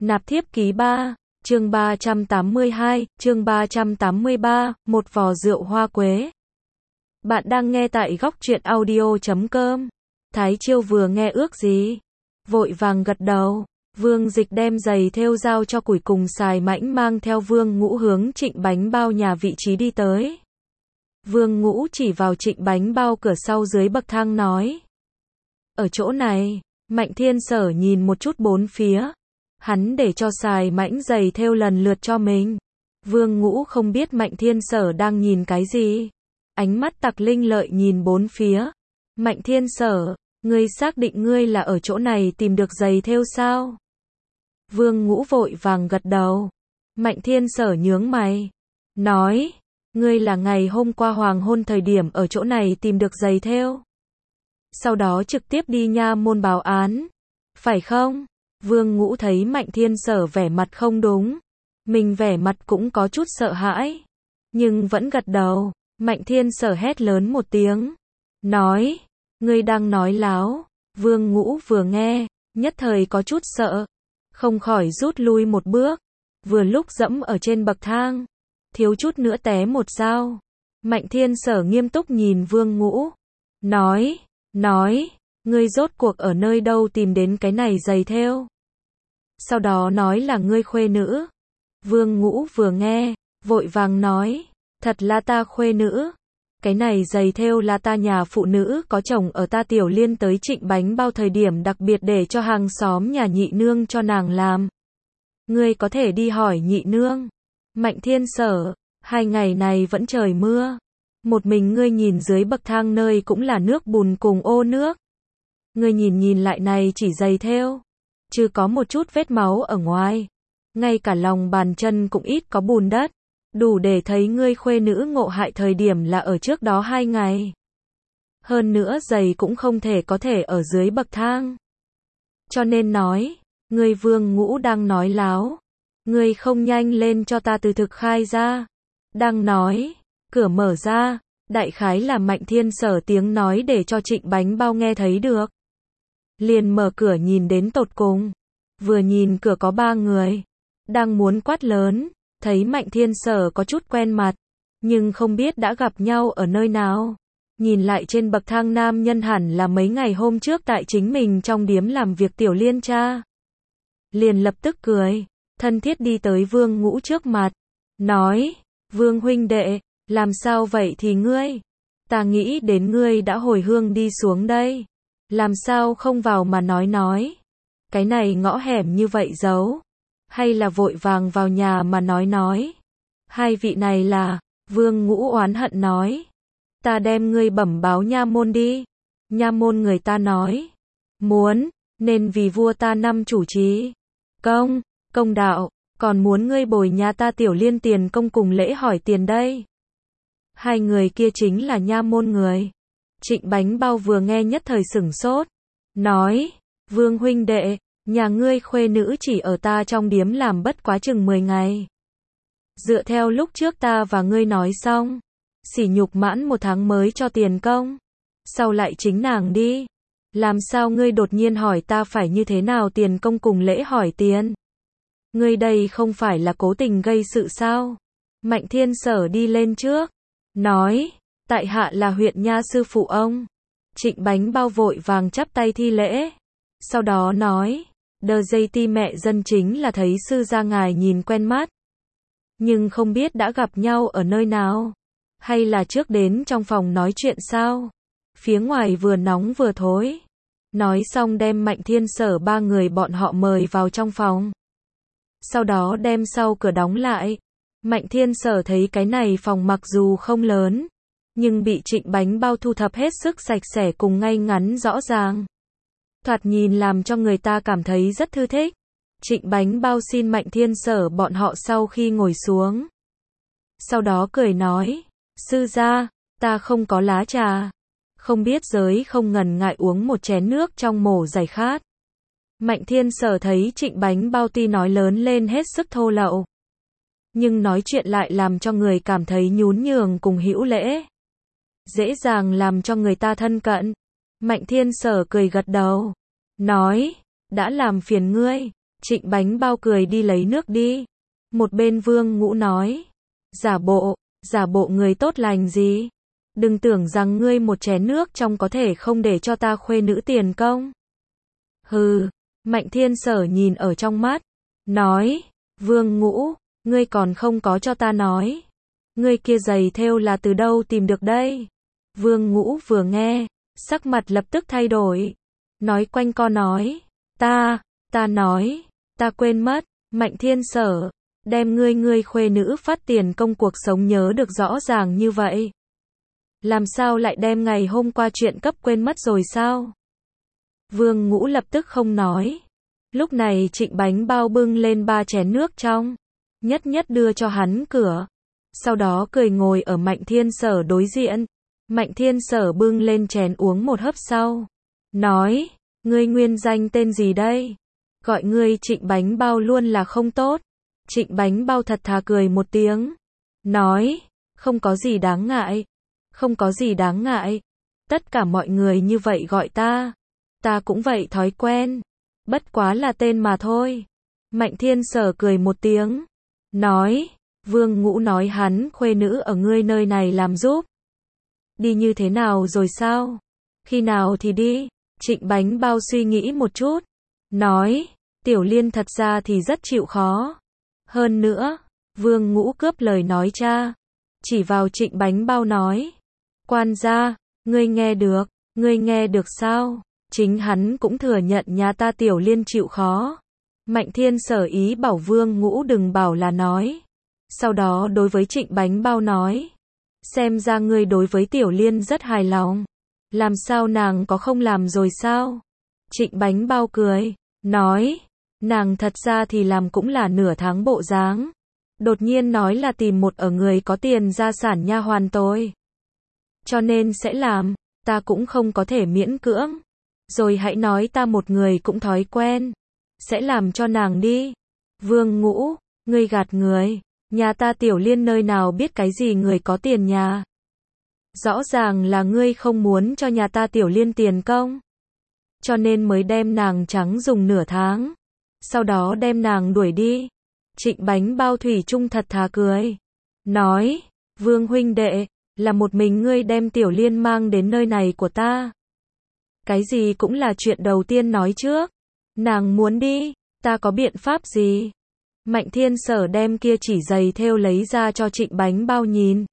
Nạp thiếp ký 3, chương 382, chương 383, một vò rượu hoa quế. Bạn đang nghe tại góc truyện audio.com. Thái Chiêu vừa nghe ước gì? Vội vàng gật đầu. Vương Dịch đem giày thêu giao cho Củi cùng Xài Mãnh mang theo Vương Ngũ hướng Trịnh Bánh Bao nhà vị trí đi tới. Vương Ngũ chỉ vào Trịnh Bánh Bao cửa sau dưới bậc thang nói. Ở chỗ này, Mạnh Thiên Sở nhìn một chút bốn phía. Hắn để cho Xài Mãnh giày thêu lần lượt cho mình. Vương Ngũ không biết Mạnh Thiên Sở đang nhìn cái gì. Ánh mắt tặc linh lợi nhìn bốn phía. Mạnh Thiên Sở, ngươi xác định ngươi là ở chỗ này tìm được giày thêu sao? Vương Ngũ vội vàng gật đầu. Mạnh Thiên Sở nhướng mày. Nói, ngươi là ngày hôm qua hoàng hôn thời điểm ở chỗ này tìm được giày thêu. Sau đó trực tiếp đi nha môn báo án. Phải không? Vương Ngũ thấy Mạnh Thiên Sở vẻ mặt không đúng. Mình vẻ mặt cũng có chút sợ hãi. Nhưng vẫn gật đầu. Mạnh Thiên Sở hét lớn một tiếng. Nói, ngươi đang nói láo. Vương Ngũ vừa nghe, nhất thời có chút sợ. Không khỏi rút lui một bước. Vừa lúc dẫm ở trên bậc thang. Thiếu chút nữa té một dao. Mạnh Thiên Sở nghiêm túc nhìn Vương Ngũ. Nói, ngươi rốt cuộc ở nơi đâu tìm đến cái này giày thêu? Sau đó nói là ngươi khuê nữ. Vương Ngũ vừa nghe, vội vàng nói, thật là ta khuê nữ. Cái này giày thêu là ta nhà phụ nữ có chồng ở ta Tiểu Liên tới Trịnh Bánh Bao thời điểm đặc biệt để cho hàng xóm nhà nhị nương cho nàng làm. Ngươi có thể đi hỏi nhị nương. Mạnh Thiên Sở, 2 ngày này vẫn trời mưa. Một mình ngươi nhìn dưới bậc thang nơi cũng là nước bùn cùng ô nước. Ngươi nhìn lại này chỉ giày thêu. Chứ có một chút vết máu ở ngoài. Ngay cả lòng bàn chân cũng ít có bùn đất. Đủ để thấy ngươi khuê nữ ngộ hại thời điểm là ở trước đó 2 ngày. Hơn nữa giày cũng không thể có thể ở dưới bậc thang. Cho nên nói, ngươi Vương Ngũ đang nói láo. Ngươi không nhanh lên cho ta từ thực khai ra. Đang nói, cửa mở ra, đại khái là Mạnh Thiên Sở tiếng nói để cho Trịnh Bánh Bao nghe thấy được. Liền mở cửa nhìn đến tột cùng. Vừa nhìn cửa có 3 người. Đang muốn quát lớn. Thấy Mạnh Thiên Sở có chút quen mặt. Nhưng không biết đã gặp nhau ở nơi nào. Nhìn lại trên bậc thang nam nhân hẳn là mấy ngày hôm trước tại chính mình trong điếm làm việc Tiểu Liên cha. Liền lập tức cười. Thân thiết đi tới Vương Ngũ trước mặt. Nói, Vương huynh đệ, làm sao vậy thì ngươi? Ta nghĩ đến ngươi đã hồi hương đi xuống đây. Làm sao không vào mà nói. Cái này ngõ hẻm như vậy giấu. Hay là vội vàng vào nhà mà nói. Hai vị này là, Vương Ngũ oán hận nói. Ta đem ngươi bẩm báo nha môn đi. Nha môn người ta nói. Muốn, nên vì vua ta năm chủ trì. Công đạo, còn muốn ngươi bồi nhà ta Tiểu Liên tiền công cùng lễ hỏi tiền đây. Hai người kia chính là nha môn người. Trịnh Bánh Bao vừa nghe nhất thời sửng sốt. Nói, Vương huynh đệ, nhà ngươi khuê nữ chỉ ở ta trong điếm làm bất quá chừng 10 ngày. Dựa theo lúc trước ta và ngươi nói xong. Sỉ nhục mãn 1 tháng mới cho tiền công. Sau lại chính nàng đi. Làm sao ngươi đột nhiên hỏi ta phải như thế nào tiền công cùng lễ hỏi tiền? Ngươi đây không phải là cố tình gây sự sao? Mạnh Thiên Sở đi lên trước. Nói, tại hạ là huyện nha sư phụ ông. Trịnh Bánh Bao vội vàng chắp tay thi lễ. Sau đó nói, đờ dây ti mẹ dân chính là thấy sư gia ngài nhìn quen mắt. Nhưng không biết đã gặp nhau ở nơi nào. Hay là trước đến trong phòng nói chuyện sao? Phía ngoài vừa nóng vừa thối. Nói xong đem Mạnh Thiên Sở 3 người bọn họ mời vào trong phòng. Sau đó đem sau cửa đóng lại. Mạnh Thiên Sở thấy cái này phòng mặc dù không lớn. Nhưng bị Trịnh Bánh Bao thu thập hết sức sạch sẽ cùng ngay ngắn rõ ràng. Thoạt nhìn làm cho người ta cảm thấy rất thư thích. Trịnh Bánh Bao xin Mạnh Thiên Sở bọn họ sau khi ngồi xuống. Sau đó cười nói, sư gia, ta không có lá trà. Không biết giới không ngần ngại uống một chén nước trong mổ giải khát. Mạnh Thiên Sở thấy Trịnh Bánh Bao tuy nói lớn lên hết sức thô lậu. Nhưng nói chuyện lại làm cho người cảm thấy nhún nhường cùng hữu lễ. Dễ dàng làm cho người ta thân cận. Mạnh Thiên Sở cười gật đầu. Nói, đã làm phiền ngươi. Trịnh Bánh Bao cười đi lấy nước đi. Một bên Vương Ngũ nói, giả bộ người tốt lành gì? Đừng tưởng rằng ngươi một chén nước trong có thể không để cho ta khuê nữ tiền công. Hừ, Mạnh Thiên Sở nhìn ở trong mắt, nói, Vương Ngũ, ngươi còn không có cho ta nói. Ngươi kia giày thêu là từ đâu tìm được đây? Vương Ngũ vừa nghe, sắc mặt lập tức thay đổi. Nói quanh co nói, ta quên mất, Mạnh Thiên Sở, đem ngươi khuê nữ phát tiền công cuộc sống nhớ được rõ ràng như vậy. Làm sao lại đem ngày hôm qua chuyện cấp quên mất rồi sao? Vương Ngũ lập tức không nói. Lúc này Trịnh Bánh Bao bưng lên 3 chén nước trong, nhất đưa cho hắn cửa. Sau đó cười ngồi ở Mạnh Thiên Sở đối diện. Mạnh Thiên Sở bưng lên chén uống một hớp sau. Nói, ngươi nguyên danh tên gì đây? Gọi ngươi Trịnh Bánh Bao luôn là không tốt. Trịnh Bánh Bao thật thà cười một tiếng. Nói, không có gì đáng ngại. Không có gì đáng ngại. Tất cả mọi người như vậy gọi ta. Ta cũng vậy thói quen. Bất quá là tên mà thôi. Mạnh Thiên Sở cười một tiếng. Nói, Vương Ngũ nói hắn khuê nữ ở ngươi nơi này làm giúp. Đi như thế nào rồi sao? Khi nào thì đi? Trịnh Bánh Bao suy nghĩ một chút. Nói, Tiểu Liên thật ra thì rất chịu khó. Hơn nữa, Vương Ngũ cướp lời nói cha. Chỉ vào Trịnh Bánh Bao nói. Quan gia, ngươi nghe được sao? Chính hắn cũng thừa nhận nhà ta Tiểu Liên chịu khó. Mạnh Thiên Sở ý bảo Vương Ngũ đừng bảo là nói. Sau đó đối với Trịnh Bánh Bao nói. Xem ra ngươi đối với Tiểu Liên rất hài lòng. Làm sao nàng có không làm rồi sao? Trịnh Bánh Bao cười, nói. Nàng thật ra thì làm cũng là nửa tháng bộ dáng. Đột nhiên nói là tìm một ở người có tiền gia sản nha hoàn tôi. Cho nên sẽ làm, ta cũng không có thể miễn cưỡng. Rồi hãy nói ta một người cũng thói quen. Sẽ làm cho nàng đi. Vương Ngũ, ngươi gạt người. Nhà ta Tiểu Liên nơi nào biết cái gì người có tiền nhà. Rõ ràng là ngươi không muốn cho nhà ta Tiểu Liên tiền công. Cho nên mới đem nàng trắng dùng nửa tháng. Sau đó đem nàng đuổi đi. Trịnh Bánh Bao thủy chung thật thà cười. Nói, Vương huynh đệ, là một mình ngươi đem Tiểu Liên mang đến nơi này của ta. Cái gì cũng là chuyện đầu tiên nói trước. Nàng muốn đi, ta có biện pháp gì? Mạnh Thiên Sở đem kia chỉ giày thêu lấy ra cho Trịnh Bánh Bao nhìn.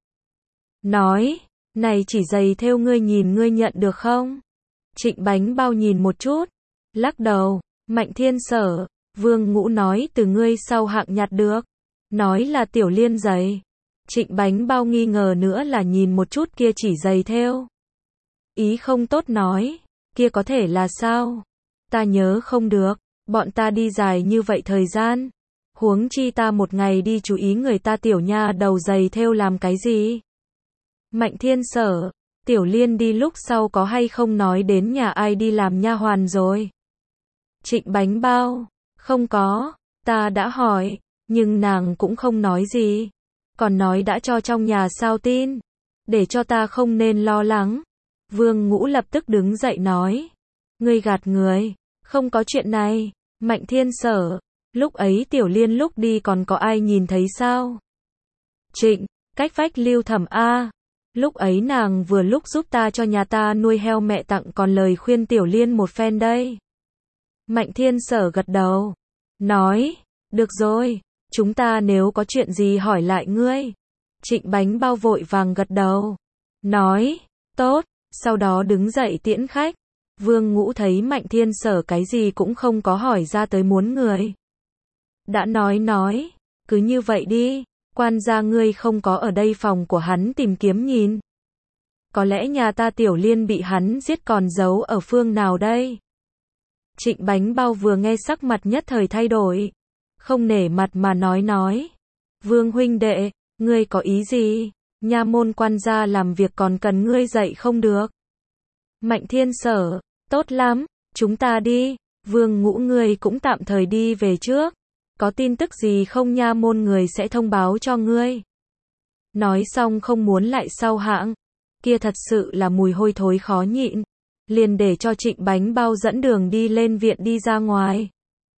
Nói, này chỉ giày thêu ngươi nhìn ngươi nhận được không? Trịnh Bánh Bao nhìn một chút, lắc đầu. Mạnh Thiên Sở, Vương Ngũ nói từ ngươi sau hạng nhặt được. Nói là Tiểu Liên giày. Trịnh Bánh Bao nghi ngờ nữa là nhìn một chút kia chỉ giày thêu. Ý không tốt nói, kia có thể là sao? Ta nhớ không được, bọn ta đi dài như vậy thời gian. Huống chi ta một ngày đi chú ý người ta Tiểu nha đầu giày thêu làm cái gì? Mạnh Thiên Sở, Tiểu Liên đi lúc sau có hay không nói đến nhà ai đi làm nha hoàn rồi? Trịnh Bánh Bao, không có, ta đã hỏi, nhưng nàng cũng không nói gì. Còn nói đã cho trong nhà sao tin, để cho ta không nên lo lắng. Vương Ngũ lập tức đứng dậy nói, ngươi gạt người, không có chuyện này. Mạnh Thiên Sở, lúc ấy Tiểu Liên lúc đi còn có ai nhìn thấy sao? Trịnh, cách vách Lưu Thẩm a. Lúc ấy nàng vừa lúc giúp ta cho nhà ta nuôi heo mẹ tặng còn lời khuyên Tiểu Liên một phen đây. Mạnh Thiên Sở gật đầu, nói, được rồi, chúng ta nếu có chuyện gì hỏi lại ngươi. Trịnh Bánh Bao vội vàng gật đầu, nói, tốt, sau đó đứng dậy tiễn khách. Vương Ngũ thấy Mạnh Thiên Sở cái gì cũng không có hỏi ra tới muốn người. Đã nói, cứ như vậy đi, quan gia ngươi không có ở đây phòng của hắn tìm kiếm nhìn. Có lẽ nhà ta Tiểu Liên bị hắn giết còn giấu ở phương nào đây? Trịnh Bánh Bao vừa nghe sắc mặt nhất thời thay đổi. Không nể mặt mà nói. Vương huynh đệ, ngươi có ý gì? Nha môn quan gia làm việc còn cần ngươi dạy không được. Mạnh Thiên Sở, tốt lắm, chúng ta đi. Vương Ngũ ngươi cũng tạm thời đi về trước. Có tin tức gì không nha môn người sẽ thông báo cho ngươi. Nói xong không muốn lại sau hãng. Kia thật sự là mùi hôi thối khó nhịn. Liền để cho Trịnh Bánh Bao dẫn đường đi lên viện đi ra ngoài.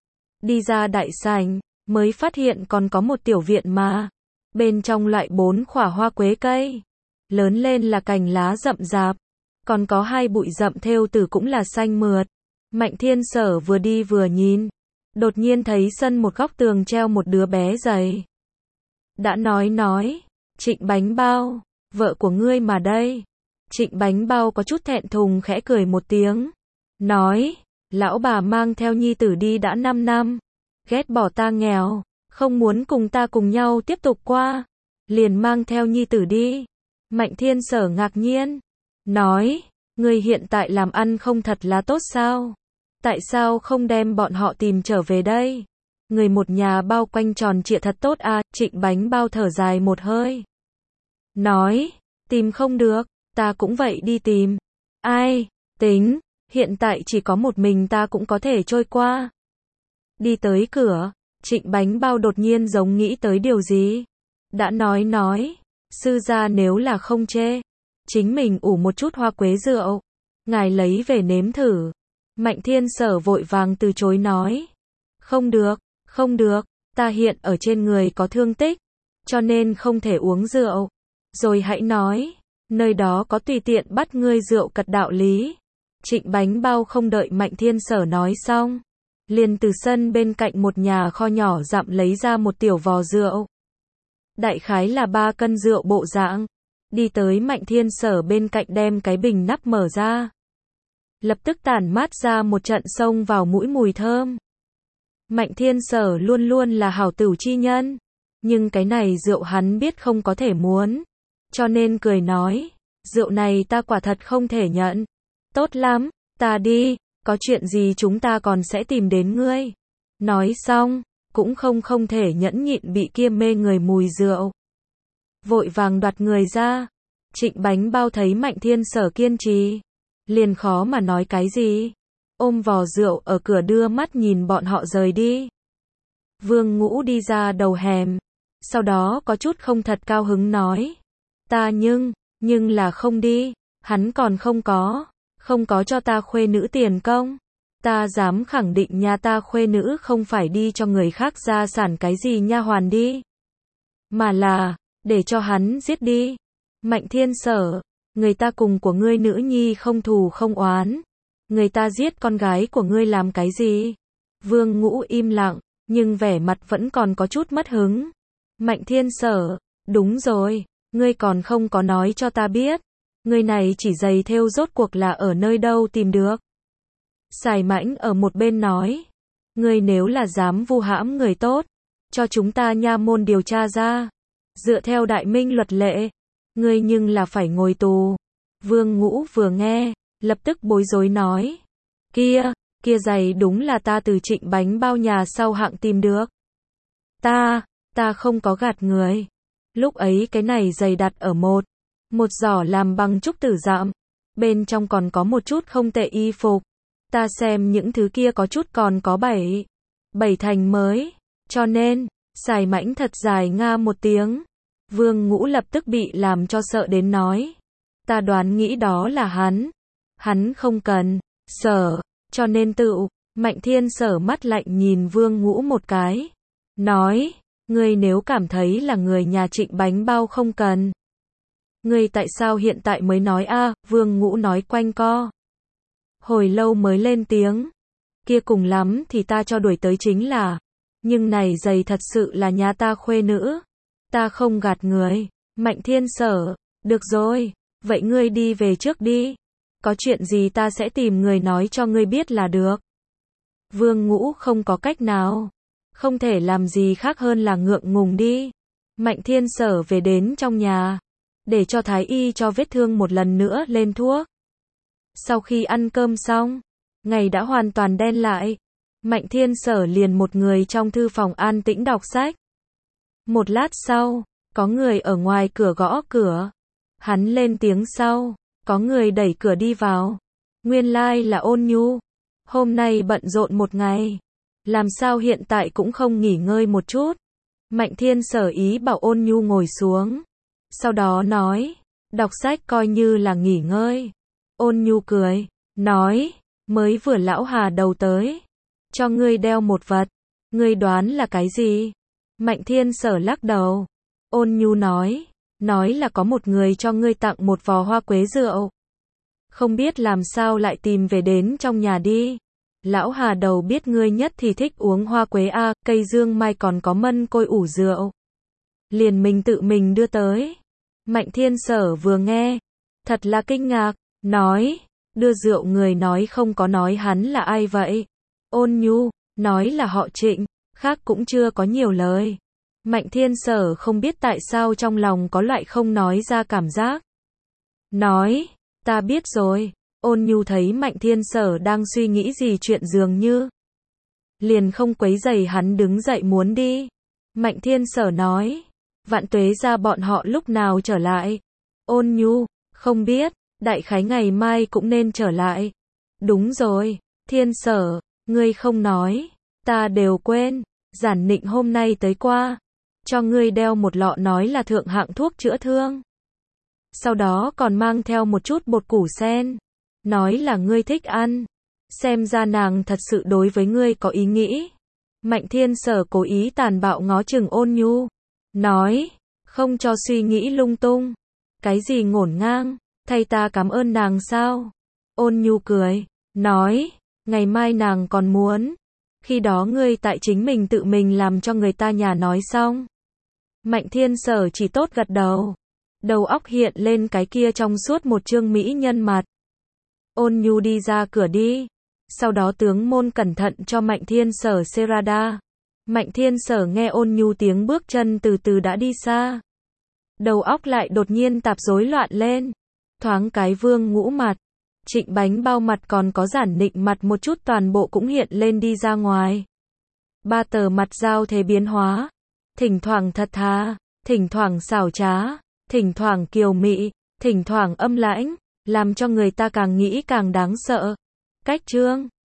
Đi ra đại sảnh, mới phát hiện còn có một tiểu viện mà. Bên trong loại 4 khỏa hoa quế cây. Lớn lên là cành lá rậm rạp. Còn có 2 bụi rậm thêu tử cũng là xanh mượt. Mạnh Thiên Sở vừa đi vừa nhìn. Đột nhiên thấy sân một góc tường treo một đứa bé gầy. Đã nói. Trịnh Bánh Bao, vợ của ngươi mà đây. Trịnh Bánh Bao có chút thẹn thùng khẽ cười một tiếng. Nói, lão bà mang theo nhi tử đi đã 5 năm. Ghét bỏ ta nghèo, không muốn cùng ta cùng nhau tiếp tục qua. Liền mang theo nhi tử đi. Mạnh Thiên Sở ngạc nhiên. Nói, ngươi hiện tại làm ăn không thật là tốt sao? Tại sao không đem bọn họ tìm trở về đây? Người một nhà bao quanh tròn trịa thật tốt à? Trịnh Bánh Bao thở dài một hơi. Nói, tìm không được, ta cũng vậy đi tìm. Ai, tính, hiện tại chỉ có một mình ta cũng có thể trôi qua. Đi tới cửa, Trịnh Bánh Bao đột nhiên giống nghĩ tới điều gì. Đã nói, sư gia nếu là không chê, chính mình ủ một chút hoa quế rượu, ngài lấy về nếm thử. Mạnh Thiên Sở vội vàng từ chối nói. Không được, ta hiện ở trên người có thương tích, cho nên không thể uống rượu. Rồi hãy nói, nơi đó có tùy tiện bắt ngươi rượu cật đạo lý. Trịnh Bánh Bao không đợi Mạnh Thiên Sở nói xong, liền từ sân bên cạnh một nhà kho nhỏ dặm lấy ra một tiểu vò rượu. Đại khái là 3 cân rượu bộ dạng. Đi tới Mạnh Thiên Sở bên cạnh đem cái bình nắp mở ra. Lập tức tản mát ra một trận xông vào mũi mùi thơm. Mạnh Thiên Sở luôn luôn là hảo tửu chi nhân, nhưng cái này rượu hắn biết không có thể muốn, cho nên cười nói, rượu này ta quả thật không thể nhận. Tốt lắm, ta đi, có chuyện gì chúng ta còn sẽ tìm đến ngươi. Nói xong, cũng không thể nhẫn nhịn bị kia mê người mùi rượu. Vội vàng đoạt người ra. Trịnh Bánh Bao thấy Mạnh Thiên Sở kiên trì, liền khó mà nói cái gì. Ôm vò rượu ở cửa đưa mắt nhìn bọn họ rời đi. Vương Ngũ đi ra đầu hẻm, sau đó có chút không thật cao hứng nói. Ta nhưng là không đi, hắn còn không có cho ta khuê nữ tiền công. Ta dám khẳng định nhà ta khuê nữ không phải đi cho người khác gia sản cái gì nha hoàn đi, mà là để cho hắn giết đi. Mạnh Thiên Sở, người ta cùng của ngươi nữ nhi không thù không oán, người ta giết con gái của ngươi làm cái gì? Vương Ngũ im lặng, nhưng vẻ mặt vẫn còn có chút mất hứng. Mạnh Thiên Sở, đúng rồi, ngươi còn không có nói cho ta biết, ngươi này chỉ giày thêu rốt cuộc là ở nơi đâu tìm được? Sài Mãnh ở một bên nói, ngươi nếu là dám vu hãm người tốt, cho chúng ta nha môn điều tra ra, dựa theo đại minh luật lệ, ngươi nhưng là phải ngồi tù. Vương Ngũ vừa nghe, lập tức bối rối nói, kia giày đúng là ta từ Trịnh Bánh Bao nhà sau hạng tìm được. Ta không có gạt người. Lúc ấy cái này giày đặt ở một giỏ làm bằng trúc tử dạm, bên trong còn có một chút không tệ y phục. Ta xem những thứ kia có chút còn có 7 thành mới, cho nên, Sài Mãnh thật dài nga một tiếng. Vương Ngũ lập tức bị làm cho sợ đến nói, ta đoán nghĩ đó là hắn không cần, Sở, cho nên tự. Mạnh Thiên Sở mắt lạnh nhìn Vương Ngũ một cái, nói, ngươi nếu cảm thấy là người nhà Trịnh Bánh Bao không cần, ngươi tại sao hiện tại mới nói a? Vương Ngũ nói quanh co, hồi lâu mới lên tiếng, kia cùng lắm thì ta cho đuổi tới chính là, nhưng này giày thật sự là nhà ta khuê nữ, ta không gạt người. Mạnh Thiên Sở, được rồi, vậy ngươi đi về trước đi, có chuyện gì ta sẽ tìm người nói cho ngươi biết là được. Vương Ngũ không có cách nào, không thể làm gì khác hơn là ngượng ngùng đi. Mạnh Thiên Sở về đến trong nhà, để cho thái y cho vết thương một lần nữa lên thuốc. Sau khi ăn cơm xong, ngày đã hoàn toàn đen lại. Mạnh Thiên Sở liền một người trong thư phòng an tĩnh đọc sách. Một lát sau, có người ở ngoài cửa gõ cửa. Hắn lên tiếng sau, có người đẩy cửa đi vào. Nguyên lai là Ôn Nhu. Hôm nay bận rộn một ngày, làm sao hiện tại cũng không nghỉ ngơi một chút. Mạnh Thiên Sở ý bảo Ôn Nhu ngồi xuống. Sau đó nói, đọc sách coi như là nghỉ ngơi. Ôn Nhu cười, nói, mới vừa lão Hà đầu tới, cho ngươi đeo một vật. Ngươi đoán là cái gì? Mạnh Thiên Sở lắc đầu. Ôn Nhu nói là có một người cho ngươi tặng một vò hoa quế rượu. Không biết làm sao lại tìm về đến trong nhà đi. Lão Hà đầu biết ngươi nhất thì thích uống hoa quế a, cây dương mai còn có mân côi ủ rượu. Liền mình tự mình đưa tới. Mạnh Thiên Sở vừa nghe, thật là kinh ngạc, nói, đưa rượu người nói không có nói hắn là ai vậy. Ôn Nhu, nói là họ Trịnh, khác cũng chưa có nhiều lời. Mạnh Thiên Sở không biết tại sao trong lòng có loại không nói ra cảm giác. Nói, ta biết rồi. Ôn Nhu thấy Mạnh Thiên Sở đang suy nghĩ gì chuyện dường như. Liền không quấy rầy hắn đứng dậy muốn đi. Mạnh Thiên Sở nói, Vạn Tuế gia bọn họ lúc nào trở lại? Ôn Nhu, không biết, đại khái ngày mai cũng nên trở lại. Đúng rồi, Thiên Sở, ngươi không nói, ta đều quên, Giản Nịnh hôm nay tới qua, cho ngươi đeo một lọ nói là thượng hạng thuốc chữa thương. Sau đó còn mang theo một chút bột củ sen, nói là ngươi thích ăn, xem ra nàng thật sự đối với ngươi có ý nghĩ. Mạnh Thiên Sở cố ý tàn bạo ngó chừng Ôn Nhu, nói, không cho suy nghĩ lung tung, cái gì ngổn ngang, thay ta cảm ơn nàng sao? Ôn Nhu cười, nói, ngày mai nàng còn muốn, khi đó ngươi tại chính mình tự mình làm cho người ta nhà nói xong. Mạnh Thiên Sở chỉ tốt gật đầu, đầu óc hiện lên cái kia trong suốt một chương mỹ nhân mặt. Ôn Nhu đi ra cửa đi, sau đó tướng môn cẩn thận cho Mạnh Thiên Sở Serada. Mạnh Thiên Sở nghe Ôn Nhu tiếng bước chân từ từ đã đi xa. Đầu óc lại đột nhiên tạp rối loạn lên. Thoáng cái Vương Ngũ mặt, Trịnh Bánh Bao mặt còn có Giản Nịnh mặt một chút toàn bộ cũng hiện lên đi ra ngoài. Ba tờ mặt giao thế biến hóa. Thỉnh thoảng thật thà, thỉnh thoảng xảo trá, thỉnh thoảng kiều mị, thỉnh thoảng âm lãnh, làm cho người ta càng nghĩ càng đáng sợ. Cách chương